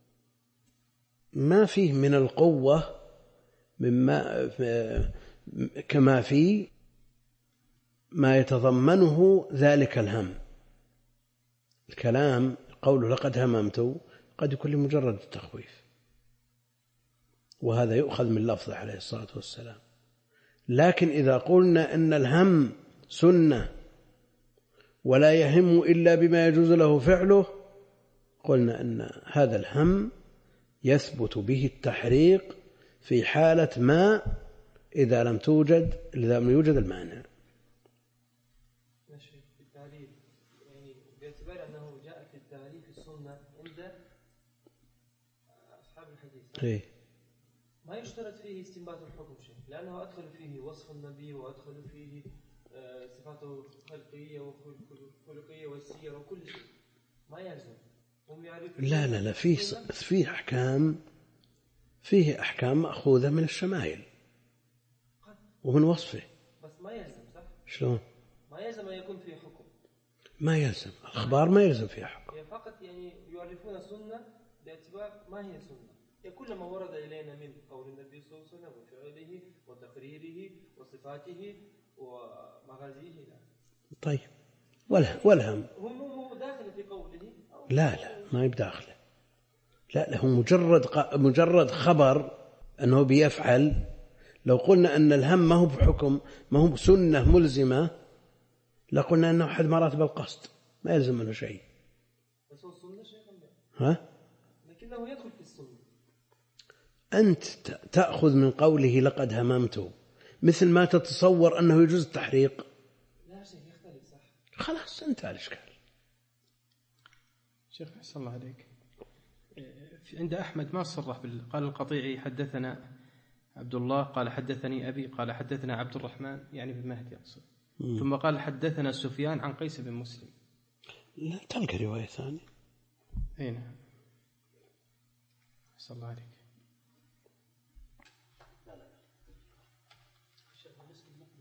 ما فيه من القوة مما كما في ما يتضمنه ذلك الهم. الكلام قوله لقد هممت قد يكون لمجرد التخويف، وهذا يؤخذ من لفظه عليه الصلاة والسلام. لكن إذا قلنا أن الهم سنة ولا يهم إلا بما يجوز له فعله، قلنا أن هذا الهم يثبت به التحريق في حالة ما إذا لم توجد إذا لم يوجد المانع. ماشي في التعريف يعني باعتبار أنه جاء في التعريف السنة عند أصحاب الحديث إيه؟ ما يشترط فيه استنباط الحكم شيء، لأنه أدخل فيه وصف النبي وأدخل فيه صفاته الخلقية والخلقية والسيرة وكل شيء، ما يلزم هم يعرفون. لا لا لا فيه فيه أحكام فيه أحكام مأخوذة من الشمائل ومن وصفه، بس ما يلزم صح؟ شلون؟ ما يلزم أن يكون فيه حكم، ما يلزم الأخبار ما يلزم فيها حكم، هي فقط يعني يعرفون السنة باعتبار ما هي سنة، كل ما ورد إلينا من قول النبي صلى الله عليه وسلم وفعله وتقريره وصفاته ومغازيه. طيب والهم هم داخل في قوله؟ لا لا ما يبداخله، لا له مجرد مجرد خبر أنه بيفعل. لو قلنا أن الهم ما هو بحكم ما هو سنة ملزمة لقلنا أنه أحد مراتب القصد ما يلزم منه شيء. بس هو السنة شيء ها؟ لكنه يدخل في السنة. أنت تأخذ من قوله لقد هممت مثل ما تتصور أنه يجوز التحريق. لا شيء يختلف صح. خلاص انتهى الإشكال. شيخ أحسن الله عليك، عند أحمد ما صرح بال... قال القطيعي حدثنا عبد الله قال حدثني أبي قال حدثنا عبد الرحمن يعني بن مهدي أقصد، ثم قال حدثنا سفيان عن قيس بن مسلم. لا تلقى رواية ثانية. أين أحسن الله عليك.